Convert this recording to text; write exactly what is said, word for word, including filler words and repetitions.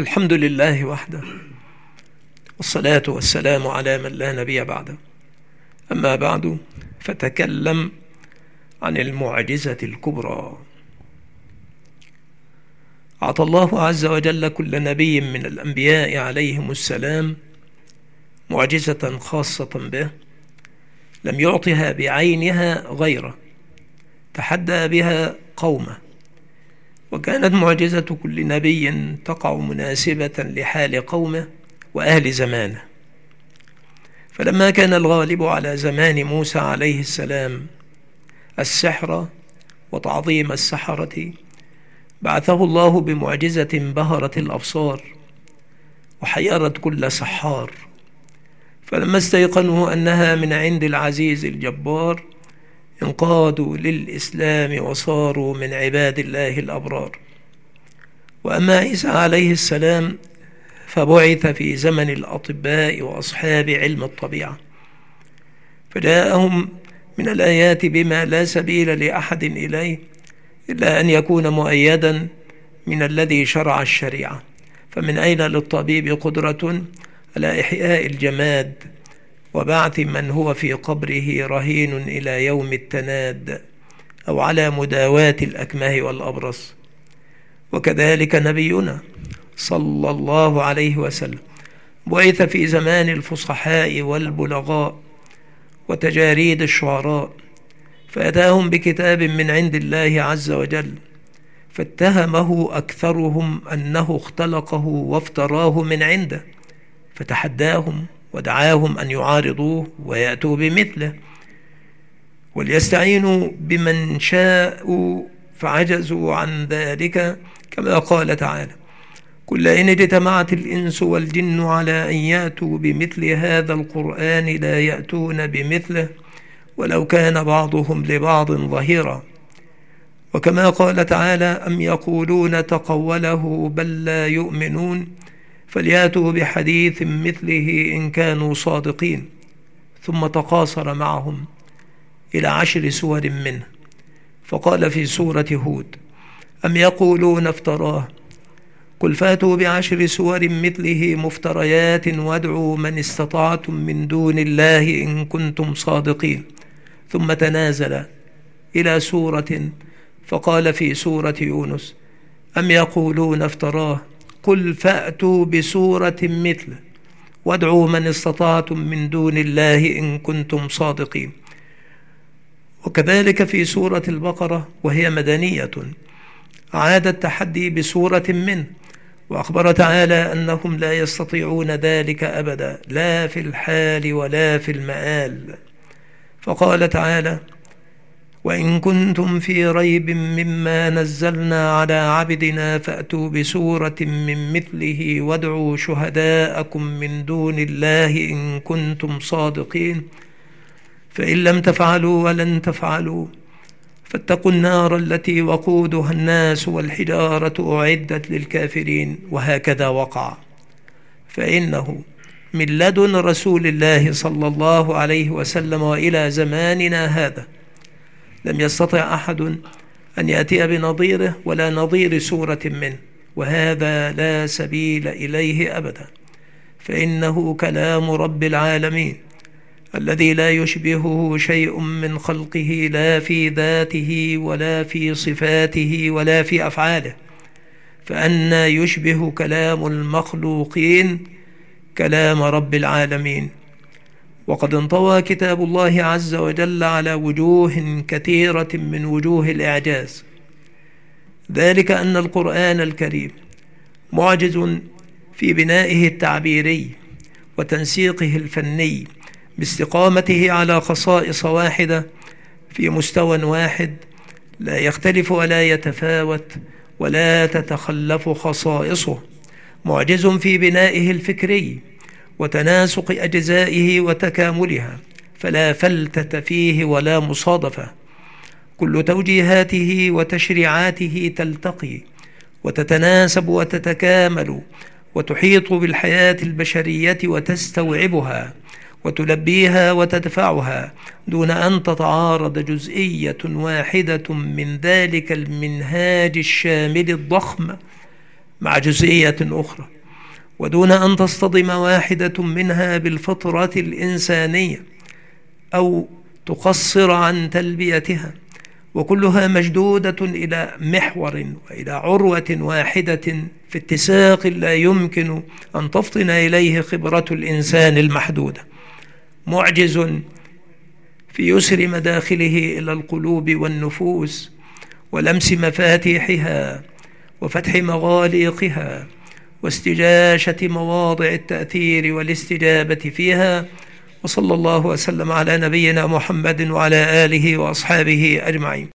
الحمد لله وحده، والصلاة والسلام على من لا نبي بعده. أما بعد، فتكلم عن المعجزة الكبرى. أعطى الله عز وجل كل نبي من الأنبياء عليهم السلام معجزة خاصة به لم يعطها بعينها غيره، تحدى بها قومه، وكانت معجزة كل نبي تقع مناسبة لحال قومه وأهل زمانه. فلما كان الغالب على زمان موسى عليه السلام السحر وتعظيم السحرة، بعثه الله بمعجزة بهرت الأبصار وحيرت كل سحار. فلما استيقنوا أنها من عند العزيز الجبار انقادوا للإسلام وصاروا من عباد الله الأبرار. وأما عيسى عليه السلام فبعث في زمن الأطباء وأصحاب علم الطبيعة، فجاءهم من الآيات بما لا سبيل لأحد إليه إلا أن يكون مؤيدا من الذي شرع الشريعة. فمن أين للطبيب قدرة على إحياء الجماد وبعث من هو في قبره رهين إلى يوم التناد، أو على مداواة الأكمه والأبرص؟ وكذلك نبينا صلى الله عليه وسلم بعث في زمان الفصحاء والبلغاء وتجاريد الشعراء، فأتاهم بكتاب من عند الله عز وجل، فاتهمه أكثرهم أنه اختلقه وافتراه من عنده، فتحداهم ودعاهم أن يعارضوه ويأتوا بمثله وليستعينوا بمن شاءوا، فعجزوا عن ذلك، كما قال تعالى: قل إن اجتمعت الإنس والجن على أن يأتوا بمثل هذا القرآن لا يأتون بمثله ولو كان بعضهم لبعض ظهيرا. وكما قال تعالى: أم يقولون تقوله بل لا يؤمنون فليأتوا بحديث مثله إن كانوا صادقين. ثم تقاصر معهم إلى عشر سور منه، فقال في سورة هود: أم يقولون افتراه قل فاتوا بعشر سور مثله مفتريات وادعوا من استطعتم من دون الله إن كنتم صادقين. ثم تنازل إلى سورة فقال في سورة يونس: أم يقولون افتراه قل فأتوا بسورة مثله وادعوا من استطعتم من دون الله إن كنتم صادقين. وكذلك في سورة البقرة وهي مدنية عاد التحدي بسورة منه، وأخبر تعالى أنهم لا يستطيعون ذلك أبدا، لا في الحال ولا في المآل. فقال تعالى: وإن كنتم في ريب مما نزلنا على عبدنا فأتوا بسورة من مثله وادعوا شهداءكم من دون الله إن كنتم صادقين، فإن لم تفعلوا ولن تفعلوا فاتقوا النار التي وقودها الناس والحجارة أعدت للكافرين. وهكذا وقع، فإنه من لدن رسول الله صلى الله عليه وسلم وإلى زماننا هذا لم يستطع أحد أن يأتي بنظيره ولا نظير سورة منه، وهذا لا سبيل إليه أبدا، فإنه كلام رب العالمين الذي لا يشبهه شيء من خلقه، لا في ذاته ولا في صفاته ولا في أفعاله. فأنى يشبه كلام المخلوقين كلام رب العالمين؟ وقد انطوى كتاب الله عز وجل على وجوه كثيرة من وجوه الإعجاز، ذلك أن القرآن الكريم معجز في بنائه التعبيري وتنسيقه الفني، باستقامته على خصائص واحدة في مستوى واحد لا يختلف ولا يتفاوت ولا تتخلف خصائصه، معجز في بنائه الفكري وتناسق أجزائه وتكاملها، فلا فلتة فيه ولا مصادفة، كل توجيهاته وتشريعاته تلتقي وتتناسب وتتكامل وتحيط بالحياة البشرية وتستوعبها وتلبيها وتدفعها دون أن تتعارض جزئية واحدة من ذلك المنهاج الشامل الضخم مع جزئية أخرى، ودون أن تصطدم واحدة منها بالفطرة الإنسانية أو تقصر عن تلبيتها، وكلها مشدودة إلى محور وإلى عروة واحدة في اتساق لا يمكن أن تفطن إليه خبرة الإنسان المحدودة، معجز في يسر مداخله إلى القلوب والنفوس ولمس مفاتيحها وفتح مغاليقها واستجاشة مواضع التأثير والاستجابة فيها. وصلى الله وسلم على نبينا محمد وعلى آله وأصحابه أجمعين.